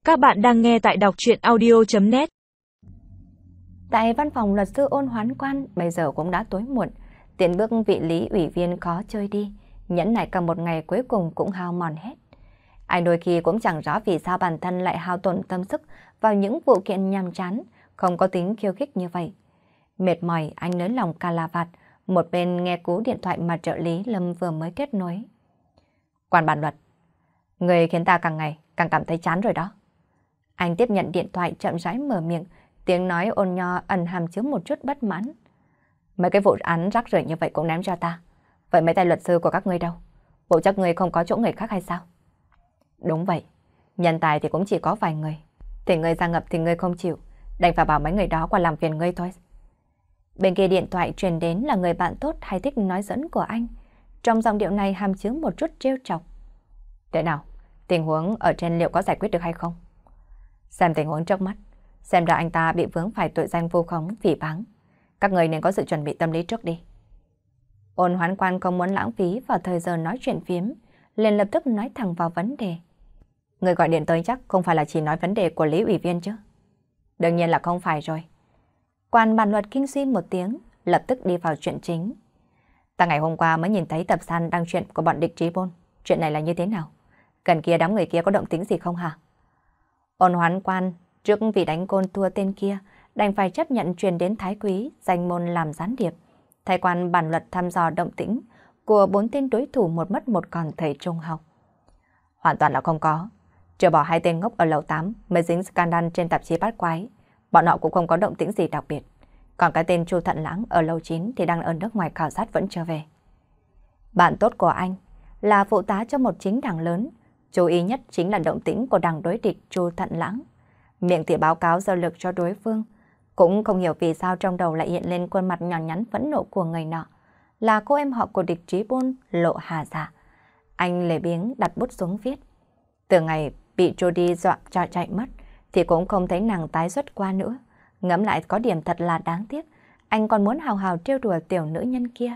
Các bạn đang nghe tại đọc truyện audio.net. Tại văn phòng luật sư Ôn Hoán Quan bây giờ cũng đã tối muộn, tiến bước vị lý ủy viên khó chơi đi, nhẫn nại cả một ngày cuối cùng cũng hao mòn hết. Anh đôi khi cũng chẳng rõ vì sao bản thân lại hao tổn tâm sức vào những vụ kiện nhàm chán, không có tính khiêu khích như vậy. Mệt mỏi anh nới lòng cà la vạt, một bên nghe cú điện thoại mà trợ lý Lâm vừa mới kết nối. Quan bản luật, người khiến ta càng ngày càng cảm thấy chán rồi đó. Anh tiếp nhận điện thoại chậm rãi mở miệng, tiếng nói ôn nho ẩn hàm chứa một chút bất mãn. Mấy cái vụ án rắc rưởi như vậy cũng ném cho ta. Vậy mấy tay luật sư của các ngươi đâu? Bộ chắc ngươi không có chỗ người khác hay sao? Đúng vậy, nhân tài thì cũng chỉ có vài người. Thì ngươi ra ngập thì ngươi không chịu, đành phải bảo mấy người đó qua làm phiền ngươi thôi. Bên kia điện thoại truyền đến là người bạn tốt hay thích nói dẫn của anh. Trong giọng điệu này hàm chứa một chút trêu chọc. Thế nào, tình huống ở trên liệu có giải quyết được hay không? Xem tình huống trước mắt, xem ra anh ta bị vướng phải tội danh vu khống, phỉ báng. Các người nên có sự chuẩn bị tâm lý trước đi. Ôn Hoán Quan không muốn lãng phí vào thời giờ nói chuyện phiếm, liền lập tức nói thẳng vào vấn đề. Người gọi điện tới chắc không phải là chỉ nói vấn đề của Lý ủy viên chứ? Đương nhiên là không phải rồi. Quan bản luật kinh suy một tiếng, lập tức đi vào chuyện chính. Ta ngày hôm qua mới nhìn thấy tập san đăng chuyện của bọn địch trí bôn. Chuyện này là như thế nào? Gần kia đám người kia có động tĩnh gì không hả? Ôn Hoán Quan trước vì đánh côn thua tên kia, đành phải chấp nhận truyền đến Thái Quý, danh môn làm gián điệp. Thái quan bản luật thăm dò động tĩnh của 4 tên đối thủ một mất một còn thầy trung học. Hoàn toàn là không có. Trừ bỏ 2 tên ngốc ở lầu 8 mới dính scandal trên tạp chí Bát Quái. Bọn họ cũng không có động tĩnh gì đặc biệt. Còn cái tên Chu Thận Lãng ở lầu 9 thì đang ở nước ngoài khảo sát vẫn chưa về. Bạn tốt của anh là phụ tá cho một chính đảng lớn. Chú ý nhất chính là động tĩnh của đảng đối địch Chu Thận Lãng. Miệng thì báo cáo dơ lực cho đối phương. Cũng không hiểu vì sao trong đầu lại hiện lên khuôn mặt nhỏ nhắn phẫn nộ của người nọ. Là cô em họ của địch trí bôn Lộ Hà Dạ. Anh lề biếng đặt bút xuống viết. Từ ngày bị Jody dọa cho chạy mất thì cũng không thấy nàng tái xuất qua nữa. Ngẫm lại có điểm thật là đáng tiếc. Anh còn muốn hào hào trêu đùa tiểu nữ nhân kia.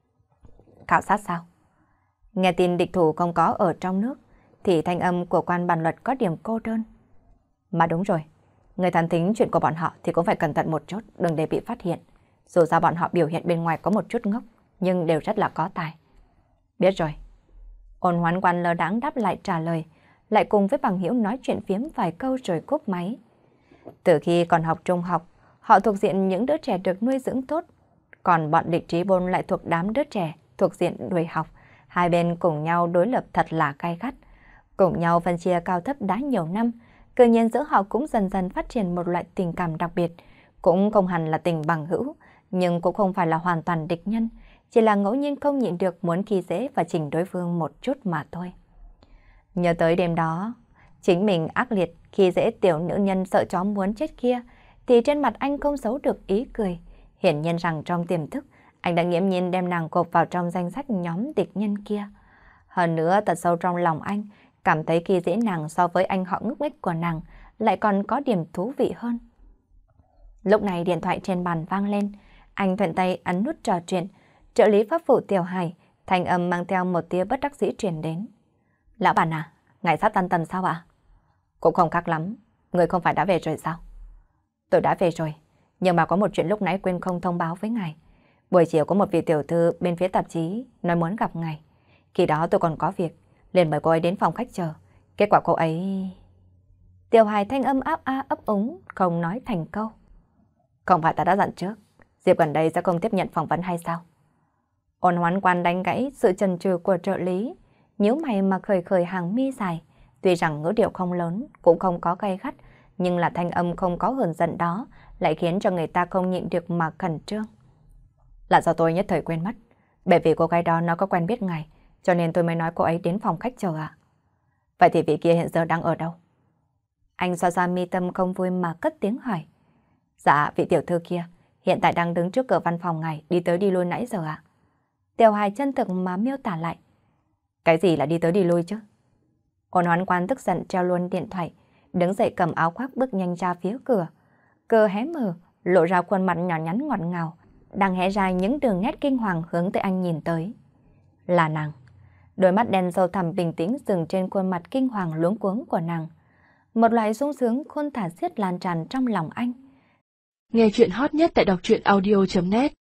Khảo sát sao? Nghe tin địch thủ không có ở trong nước thì thanh âm của quan bản luật có điểm cô đơn. Mà đúng rồi, người thám thính chuyện của bọn họ thì cũng phải cẩn thận một chút, đừng để bị phát hiện. Dù sao bọn họ biểu hiện bên ngoài có một chút ngốc, nhưng đều rất là có tài. Biết rồi. Ôn Hoán Quan lơ đãng đáp lại trả lời, lại cùng với bằng hữu nói chuyện phiếm vài câu rồi cúp máy. Từ khi còn học trung học, họ thuộc diện những đứa trẻ được nuôi dưỡng tốt, còn bọn địch trí bôn lại thuộc đám đứa trẻ thuộc diện đuổi học. Hai bên cùng nhau đối lập thật là gay gắt, cùng nhau phân chia cao thấp đã nhiều năm. Tự nhiên giữa họ cũng dần dần phát triển một loại tình cảm đặc biệt, cũng không hẳn là tình bằng hữu, nhưng cũng không phải là hoàn toàn địch nhân, chỉ là ngẫu nhiên không nhịn được muốn khi dễ và chỉnh đối phương một chút mà thôi. Nhớ tới đêm đó, chính mình ác liệt khi dễ tiểu nữ nhân sợ chó muốn chết kia, thì trên mặt anh không giấu được ý cười, hiển nhiên rằng trong tiềm thức, anh đã nghiễm nhiên đem nàng gộp vào trong danh sách nhóm địch nhân kia. Hơn nữa tận sâu trong lòng anh, cảm thấy khi dễ nàng so với anh họ ngốc nghếch của nàng lại còn có điểm thú vị hơn. Lúc này điện thoại trên bàn vang lên, anh thuận tay ấn nút trò chuyện, trợ lý pháp vụ Tiểu Hải, thanh âm mang theo một tia bất đắc dĩ truyền đến. Lão bản à, ngài sắp tan tầm sao ạ? Cũng không khác lắm, người không phải đã về rồi sao? Tôi đã về rồi, nhưng mà có một chuyện lúc nãy quên không thông báo với ngài. Buổi chiều có một vị tiểu thư bên phía tạp chí nói muốn gặp ngài. Khi đó tôi còn có việc, liền mời cô ấy đến phòng khách chờ. Kết quả cô ấy... Tiểu Hải thanh âm áp ấp úng, không nói thành câu. Không phải ta đã dặn trước, dịp gần đây sẽ không tiếp nhận phỏng vấn hay sao? Ôn Hoán Quan đánh gãy sự chần chừ của trợ lý, nhíu mày mà khởi khởi hàng mi dài. Tuy rằng ngữ điệu không lớn, cũng không có gay gắt, nhưng là thanh âm không có hờn giận đó lại khiến cho người ta không nhịn được mà khẩn trương. Là do tôi nhất thời quên mất, bởi vì cô gái đó nó có quen biết ngài, cho nên tôi mới nói cô ấy đến phòng khách chờ ạ. Vậy thì vị kia hiện giờ đang ở đâu? Anh xoa xoa mi tâm không vui mà cất tiếng hỏi. Dạ, vị tiểu thư kia hiện tại đang đứng trước cửa văn phòng ngài, đi tới đi lui nãy giờ ạ. Tiểu Hải chân thực mà miêu tả lại. Cái gì là đi tới đi lui chứ? Ôn Hoán Quan tức giận treo luôn điện thoại, đứng dậy cầm áo khoác bước nhanh ra phía cửa. Cửa hé mở, lộ ra khuôn mặt nhỏ nhắn ngọt ngào, đang hé ra những đường nét kinh hoàng hướng tới anh nhìn tới. Là nàng. Đôi mắt đen sâu thẳm bình tĩnh dừng trên khuôn mặt kinh hoàng luống cuống của nàng. một loại sung sướng khôn tả xiết lan tràn trong lòng anh. Nghe chuyện hot nhất tại đọc truyện audio.net